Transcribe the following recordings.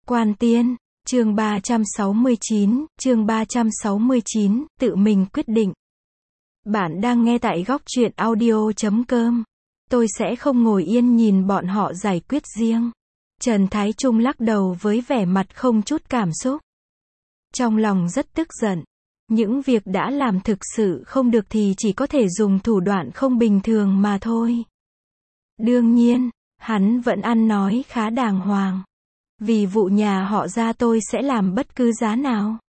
Quan Tiên, chương 369, tự mình quyết định. Bạn đang nghe tại góc truyện audio.com. Tôi sẽ không ngồi yên nhìn bọn họ giải quyết riêng. Trần Thái Trung lắc đầu với vẻ mặt không chút cảm xúc. Trong lòng rất tức giận. Những việc đã làm thực sự không được thì chỉ có thể dùng thủ đoạn không bình thường mà thôi. Đương nhiên, hắn vẫn ăn nói khá đàng hoàng. Vì vụ nhà họ Gia tôi sẽ làm bất cứ giá nào.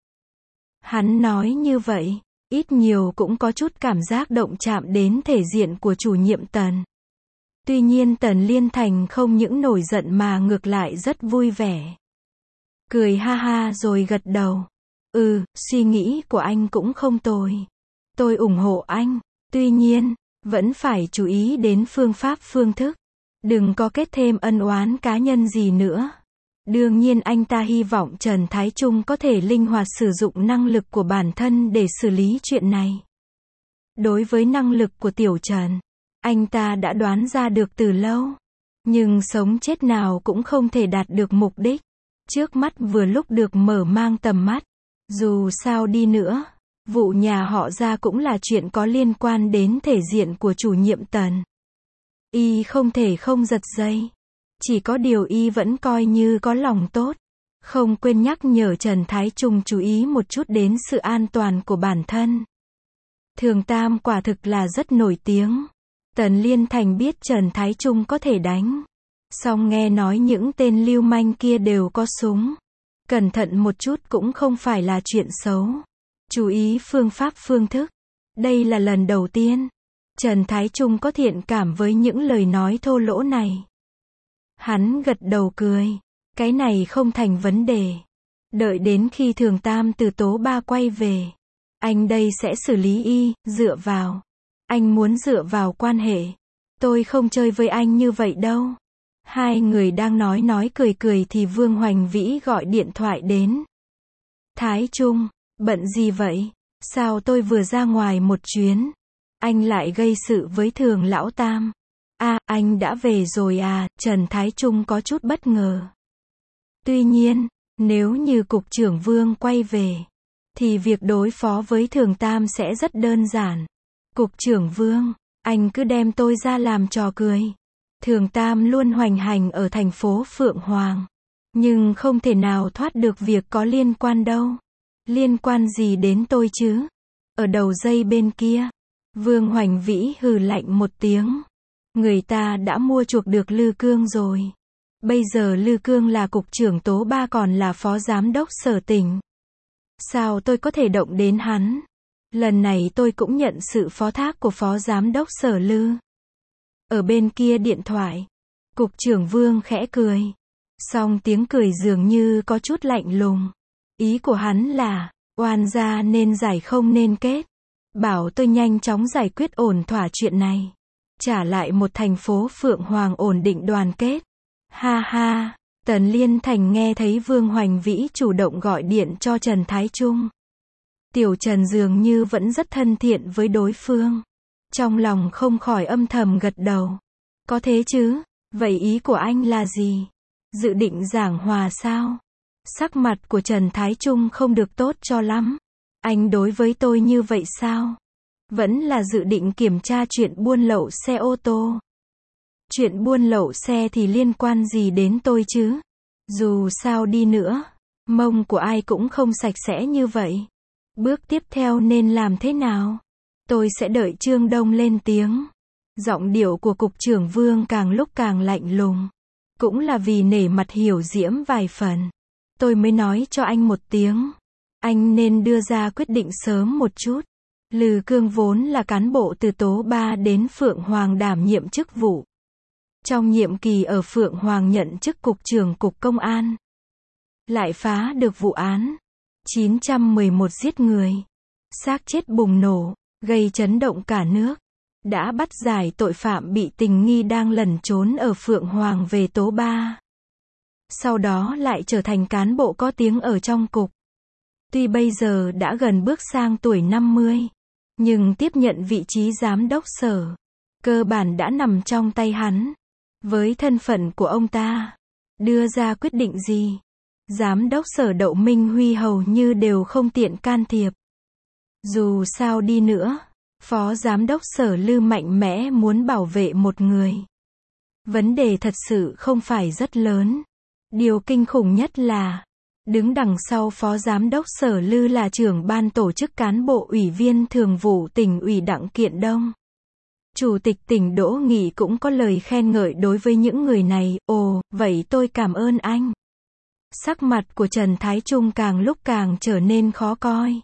Hắn nói như vậy, ít nhiều cũng có chút cảm giác động chạm đến thể diện của chủ nhiệm Tần. Tuy nhiên Tần Liên Thành không những nổi giận mà ngược lại rất vui vẻ. Cười ha ha rồi gật đầu. Suy nghĩ của anh cũng không tồi. Tôi ủng hộ anh. Tuy nhiên, vẫn phải chú ý đến phương pháp phương thức. Đừng có kết thêm ân oán cá nhân gì nữa. Đương nhiên anh ta hy vọng Trần Thái Trung có thể linh hoạt sử dụng năng lực của bản thân để xử lý chuyện này. Đối với năng lực của Tiểu Trần, anh ta đã đoán ra được từ lâu. Nhưng sống chết nào cũng không thể đạt được mục đích. Trước mắt vừa lúc được mở mang tầm mắt. Dù sao đi nữa, vụ nhà họ Gia cũng là chuyện có liên quan đến thể diện của chủ nhiệm Tần. Y không thể không giật dây. Chỉ có điều y vẫn coi như có lòng tốt. Không quên nhắc nhở Trần Thái Trung chú ý một chút đến sự an toàn của bản thân. Thường Tam quả thực là rất nổi tiếng. Tần Liên Thành biết Trần Thái Trung có thể đánh. Song nghe nói những tên lưu manh kia đều có súng. Cẩn thận một chút cũng không phải là chuyện xấu. Chú ý phương pháp phương thức. Đây là lần đầu tiên Trần Thái Trung có thiện cảm với những lời nói thô lỗ này. Hắn gật đầu cười. Cái này không thành vấn đề. Đợi đến khi Thường Tam từ Tố Ba quay về, anh đây sẽ xử lý y, dựa vào. Anh muốn dựa vào quan hệ. Tôi không chơi với anh như vậy đâu. Hai người đang nói cười thì Vương Hoành Vĩ gọi điện thoại đến. Thái Trung, bận gì vậy? Sao tôi vừa ra ngoài một chuyến, anh lại gây sự với Thường Lão Tam? Anh đã về rồi à? Trần Thái Trung có chút bất ngờ. Tuy nhiên, nếu như cục trưởng Vương quay về, thì việc đối phó với Thường Tam sẽ rất đơn giản. Cục trưởng Vương, anh cứ đem tôi ra làm trò cười. Thường Tam luôn hoành hành ở thành phố Phượng Hoàng. Nhưng không thể nào thoát được việc có liên quan đâu. Liên quan gì đến tôi chứ? Ở đầu dây bên kia, Vương Hoành Vĩ hừ lạnh một tiếng. Người ta đã mua chuộc được Lư Cương rồi. Bây giờ Lư Cương là cục trưởng Tố Ba còn là phó giám đốc Sở Tỉnh. Sao tôi có thể động đến hắn? Lần này tôi cũng nhận sự phó thác của phó giám đốc Sở Lư. Ở bên kia điện thoại, cục trưởng Vương khẽ cười. Song tiếng cười dường như có chút lạnh lùng. Ý của hắn là, oan gia nên giải không nên kết. Bảo tôi nhanh chóng giải quyết ổn thỏa chuyện này. Trả lại một thành phố Phượng Hoàng ổn định đoàn kết. Ha ha, Tần Liên Thành nghe thấy Vương Hoành Vĩ chủ động gọi điện cho Trần Thái Trung. Tiểu Trần dường như vẫn rất thân thiện với đối phương. Trong lòng không khỏi âm thầm gật đầu. Có thế chứ? Vậy ý của anh là gì? Dự định giảng hòa sao? Sắc mặt của Trần Thái Trung không được tốt cho lắm. Anh đối với tôi như vậy sao? Vẫn là dự định kiểm tra chuyện buôn lậu xe ô tô. Chuyện buôn lậu xe thì liên quan gì đến tôi chứ? Dù sao đi nữa, mông của ai cũng không sạch sẽ như vậy. Bước tiếp theo nên làm thế nào? Tôi sẽ đợi Trương Đông lên tiếng. Giọng điệu của cục trưởng Vương càng lúc càng lạnh lùng. Cũng là vì nể mặt Hiểu Diễm vài phần. Tôi mới nói cho anh một tiếng. Anh nên đưa ra quyết định sớm một chút. Lư Cương vốn là cán bộ từ Tố Ba đến Phượng Hoàng đảm nhiệm chức vụ. Trong nhiệm kỳ ở Phượng Hoàng nhận chức cục trưởng cục công an. Lại phá được vụ án 911 giết người. Xác chết bùng nổ, gây chấn động cả nước. Đã bắt giải tội phạm bị tình nghi đang lẩn trốn ở Phượng Hoàng về Tố Ba. Sau đó lại trở thành cán bộ có tiếng ở trong cục. Tuy bây giờ đã gần bước sang tuổi 50, nhưng tiếp nhận vị trí giám đốc sở, cơ bản đã nằm trong tay hắn. Với thân phận của ông ta, đưa ra quyết định gì, Giám đốc Sở Đậu Minh Huy hầu như đều không tiện can thiệp. Dù sao đi nữa, Phó Giám đốc Sở Lư mạnh mẽ muốn bảo vệ một người. Vấn đề thật sự không phải rất lớn. Điều kinh khủng nhất là, đứng đằng sau Phó Giám đốc Sở Lư là trưởng ban tổ chức cán bộ Ủy viên Thường vụ Tỉnh ủy Đặng Kiện Đông. Chủ tịch tỉnh Đỗ Nghị cũng có lời khen ngợi đối với những người này. Ồ, vậy tôi cảm ơn anh. Sắc mặt của Trần Thái Trung càng lúc càng trở nên khó coi.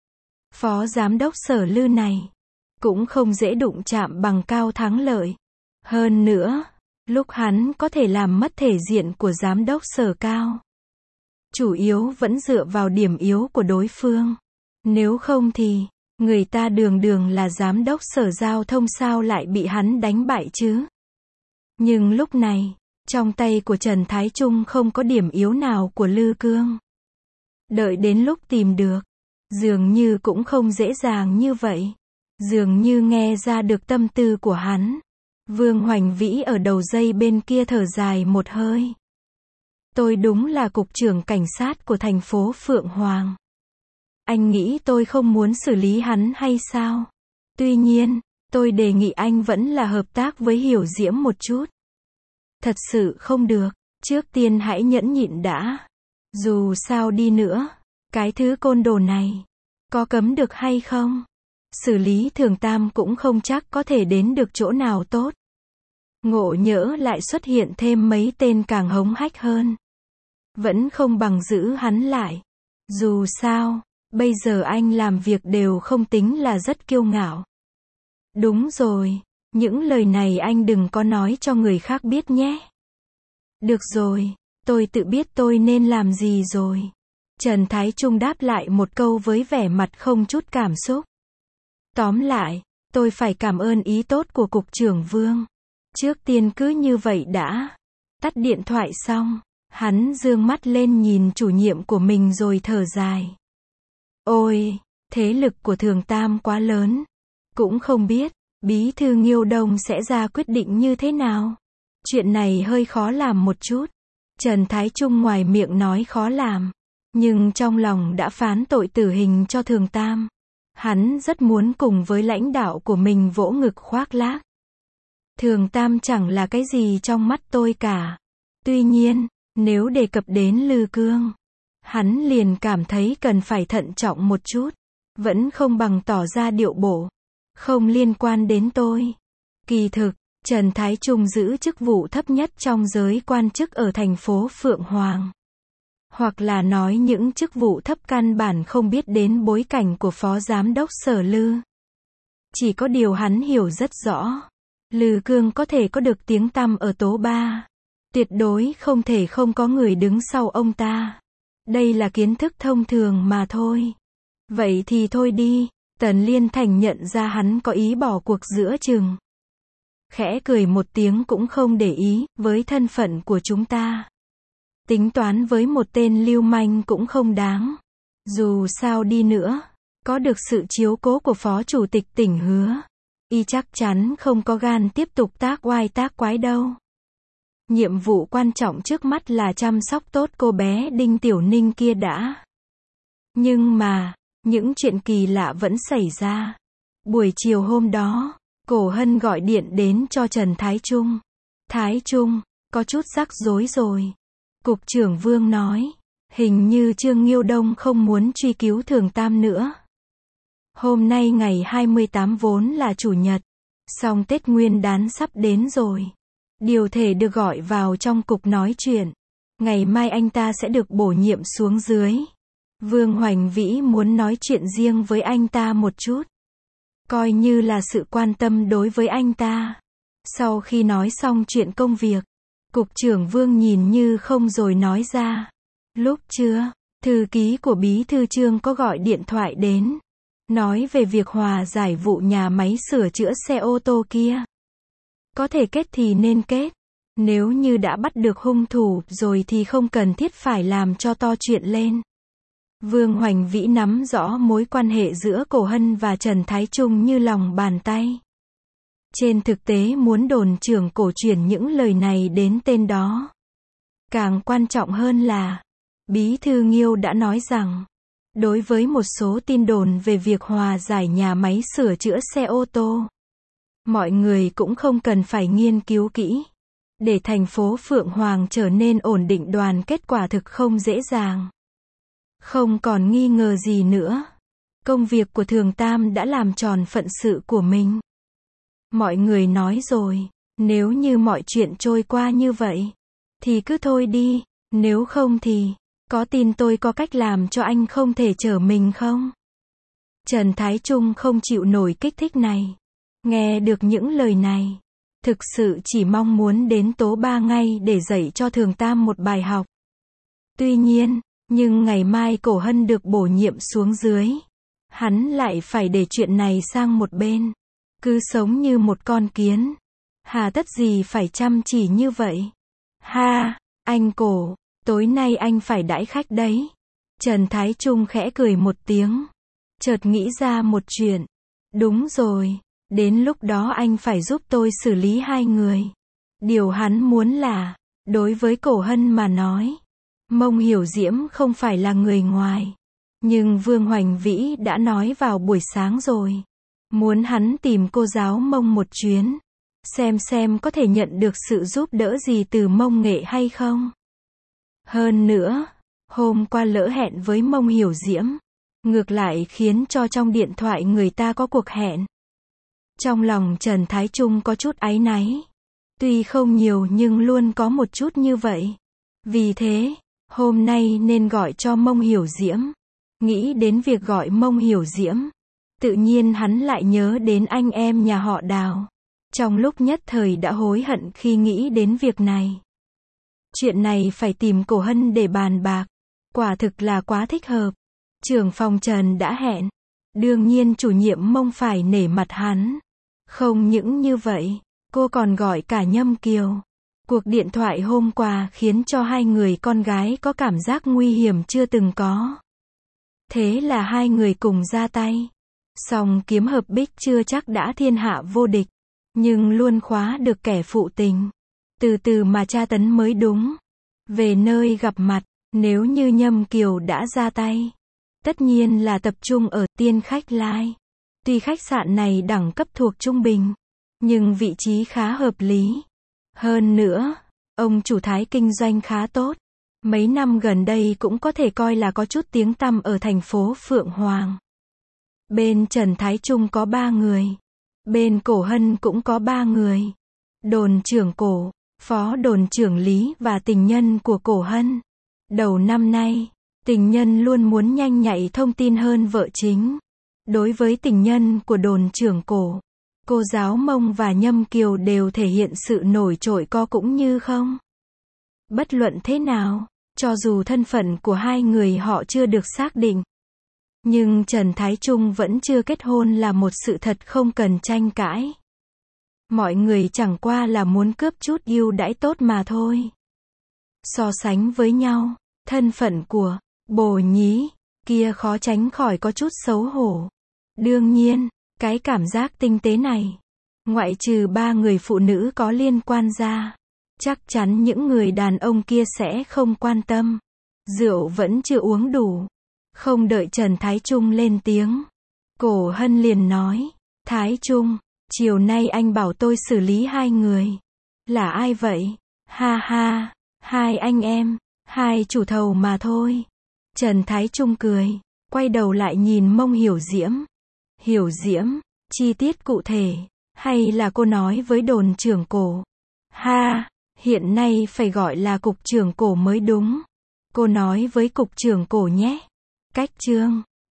Phó Giám đốc Sở Lư này cũng không dễ đụng chạm bằng Cao Thắng Lợi. Hơn nữa, lúc hắn có thể làm mất thể diện của Giám đốc Sở Cao, chủ yếu vẫn dựa vào điểm yếu của đối phương. Nếu không thì, người ta đường đường là Giám đốc Sở Giao thông sao lại bị hắn đánh bại chứ? Nhưng lúc này, trong tay của Trần Thái Trung không có điểm yếu nào của Lư Cương. Đợi đến lúc tìm được, dường như cũng không dễ dàng như vậy. Dường như nghe ra được tâm tư của hắn. Vương Hoành Vĩ ở đầu dây bên kia thở dài một hơi. Tôi đúng là cục trưởng cảnh sát của thành phố Phượng Hoàng. Anh nghĩ tôi không muốn xử lý hắn hay sao? Tuy nhiên, tôi đề nghị anh vẫn là hợp tác với Hiểu Diễm một chút. Thật sự không được, trước tiên hãy nhẫn nhịn đã. Dù sao đi nữa, cái thứ côn đồ này, có cấm được hay không? Xử lý Thường Tam cũng không chắc có thể đến được chỗ nào tốt. Ngộ nhỡ lại xuất hiện thêm mấy tên càng hống hách hơn. Vẫn không bằng giữ hắn lại. Dù sao, bây giờ anh làm việc đều không tính là rất kiêu ngạo. Đúng rồi, những lời này anh đừng có nói cho người khác biết nhé. Được rồi, tôi tự biết tôi nên làm gì rồi. Trần Thái Trung đáp lại một câu với vẻ mặt không chút cảm xúc. Tóm lại, tôi phải cảm ơn ý tốt của Cục trưởng Vương. Trước tiên cứ như vậy đã. Tắt điện thoại xong, hắn dương mắt lên nhìn chủ nhiệm của mình rồi thở dài. Ôi, thế lực của Thường Tam quá lớn. Cũng không biết, Bí thư Nghiêu Đông sẽ ra quyết định như thế nào. Chuyện này hơi khó làm một chút. Trần Thái Trung ngoài miệng nói khó làm, nhưng trong lòng đã phán tội tử hình cho Thường Tam. Hắn rất muốn cùng với lãnh đạo của mình vỗ ngực khoác lác. Thường Tam chẳng là cái gì trong mắt tôi cả. Tuy nhiên, nếu đề cập đến Lư Cương, hắn liền cảm thấy cần phải thận trọng một chút. Vẫn không bằng tỏ ra điệu bộ. Không liên quan đến tôi. Kỳ thực, Trần Thái Trung giữ chức vụ thấp nhất trong giới quan chức ở thành phố Phượng Hoàng. Hoặc là nói những chức vụ thấp căn bản không biết đến bối cảnh của Phó Giám đốc Sở Lư. Chỉ có điều hắn hiểu rất rõ. Lư Cương có thể có được tiếng tăm ở tố ba. Tuyệt đối không thể không có người đứng sau ông ta. Đây là kiến thức thông thường mà thôi. Vậy thì thôi đi. Tần Liên Thành nhận ra hắn có ý bỏ cuộc giữa chừng. Khẽ cười một tiếng cũng không để ý, với thân phận của chúng ta. Tính toán với một tên lưu manh cũng không đáng. Dù sao đi nữa, có được sự chiếu cố của Phó Chủ tịch tỉnh Hứa, y chắc chắn không có gan tiếp tục tác oai tác quái đâu. Nhiệm vụ quan trọng trước mắt là chăm sóc tốt cô bé Đinh Tiểu Ninh kia đã. Nhưng mà, những chuyện kỳ lạ vẫn xảy ra. Buổi chiều hôm đó, Cổ Hân gọi điện đến cho Trần Thái Trung. Thái Trung, có chút rắc rối rồi. Cục trưởng Vương nói, hình như Trương Nghiêu Đông không muốn truy cứu Thường Tam nữa. Hôm nay ngày 28 vốn là Chủ nhật, song Tết Nguyên đán sắp đến rồi. Điều thể được gọi vào trong cục nói chuyện. Ngày mai anh ta sẽ được bổ nhiệm xuống dưới. Vương Hoành Vĩ muốn nói chuyện riêng với anh ta một chút. Coi như là sự quan tâm đối với anh ta. Sau khi nói xong chuyện công việc, Cục trưởng Vương nhìn như không rồi nói ra. Lúc trưa, thư ký của Bí thư Trương có gọi điện thoại đến. Nói về việc hòa giải vụ nhà máy sửa chữa xe ô tô kia. Có thể kết thì nên kết. Nếu như đã bắt được hung thủ rồi thì không cần thiết phải làm cho to chuyện lên. Vương Hoành Vĩ nắm rõ mối quan hệ giữa Cổ Hân và Trần Thái Trung như lòng bàn tay. Trên thực tế muốn đồn trưởng Cổ chuyển những lời này đến tên đó. Càng quan trọng hơn là, Bí thư Nghiêu đã nói rằng, đối với một số tin đồn về việc hòa giải nhà máy sửa chữa xe ô tô, mọi người cũng không cần phải nghiên cứu kỹ. Để thành phố Phượng Hoàng trở nên ổn định đoàn kết quả thực không dễ dàng. Không còn nghi ngờ gì nữa. Công việc của Thường Tam đã làm tròn phận sự của mình. Mọi người nói rồi, nếu như mọi chuyện trôi qua như vậy, thì cứ thôi đi, nếu không thì, có tin tôi có cách làm cho anh không thể trở mình không? Trần Thái Trung không chịu nổi kích thích này. Nghe được những lời này, thực sự chỉ mong muốn đến tố ba ngay để dạy cho Thường Tam một bài học. Tuy nhiên, nhưng ngày mai Cổ Hân được bổ nhiệm xuống dưới, hắn lại phải để chuyện này sang một bên, cứ sống như một con kiến. Hà tất gì phải chăm chỉ như vậy? Ha, anh Cổ, tối nay anh phải đãi khách đấy. Trần Thái Trung khẽ cười một tiếng, chợt nghĩ ra một chuyện. Đúng rồi, đến lúc đó anh phải giúp tôi xử lý hai người. Điều hắn muốn là, đối với Cổ Hân mà nói, Mông Hiểu Diễm không phải là người ngoài. Nhưng Vương Hoành Vĩ đã nói vào buổi sáng rồi, muốn hắn tìm cô giáo Mông một chuyến, xem có thể nhận được sự giúp đỡ gì từ Mông Nghệ hay không. Hơn nữa, hôm qua lỡ hẹn với Mông Hiểu Diễm, ngược lại khiến cho trong điện thoại người ta có cuộc hẹn. Trong lòng Trần Thái Trung có chút áy náy. Tuy không nhiều nhưng luôn có một chút như vậy. Vì thế, hôm nay nên gọi cho Mông Hiểu Diễm. Nghĩ đến việc gọi Mông Hiểu Diễm, tự nhiên hắn lại nhớ đến anh em nhà họ Đào. Trong lúc nhất thời đã hối hận khi nghĩ đến việc này. Chuyện này phải tìm Cổ Hân để bàn bạc. Quả thực là quá thích hợp. Trưởng phòng Trần đã hẹn. Đương nhiên chủ nhiệm Mông phải nể mặt hắn. Không những như vậy, cô còn gọi cả Nhâm Kiều. Cuộc điện thoại hôm qua khiến cho hai người con gái có cảm giác nguy hiểm chưa từng có. Thế là hai người cùng ra tay. Song kiếm hợp bích chưa chắc đã thiên hạ vô địch, nhưng luôn khóa được kẻ phụ tình. Từ từ mà tra tấn mới đúng. Về nơi gặp mặt, nếu như Nhâm Kiều đã ra tay, tất nhiên là tập trung ở Tiên Khách Lai. Tuy khách sạn này đẳng cấp thuộc trung bình, nhưng vị trí khá hợp lý. Hơn nữa, ông chủ Thái kinh doanh khá tốt. Mấy năm gần đây cũng có thể coi là có chút tiếng tăm ở thành phố Phượng Hoàng. Bên Trần Thái Trung có 3 người. Bên Cổ Hân cũng có 3 người. Đồn trưởng Cổ, phó đồn trưởng Lý và tình nhân của Cổ Hân. Đầu năm nay, tình nhân luôn muốn nhanh nhạy thông tin hơn vợ chính. Đối với tình nhân của đồn trưởng Cổ, cô giáo Mông và Nhâm Kiều đều thể hiện sự nổi trội co cũng như không. Bất luận thế nào, cho dù thân phận của hai người họ chưa được xác định, nhưng Trần Thái Trung vẫn chưa kết hôn là một sự thật không cần tranh cãi. Mọi người chẳng qua là muốn cướp chút ưu đãi tốt mà thôi. So sánh với nhau, thân phận của bồ nhí kia khó tránh khỏi có chút xấu hổ. Đương nhiên, cái cảm giác tinh tế này, ngoại trừ 3 người phụ nữ có liên quan ra, chắc chắn những người đàn ông kia sẽ không quan tâm. Rượu vẫn chưa uống đủ. Không đợi Trần Thái Trung lên tiếng, Cổ Hân liền nói, Thái Trung, chiều nay anh bảo tôi xử lý hai người. Là ai vậy? Ha ha, hai anh em, hai chủ thầu mà thôi. Trần Thái Trung cười, quay đầu lại nhìn Mông Hiểu Diễm. Hiểu Diễm, chi tiết cụ thể, hay là cô nói với đồn trưởng Cổ? Ha, hiện nay phải gọi là cục trưởng Cổ mới đúng. Cô nói với cục trưởng Cổ nhé. Cách chương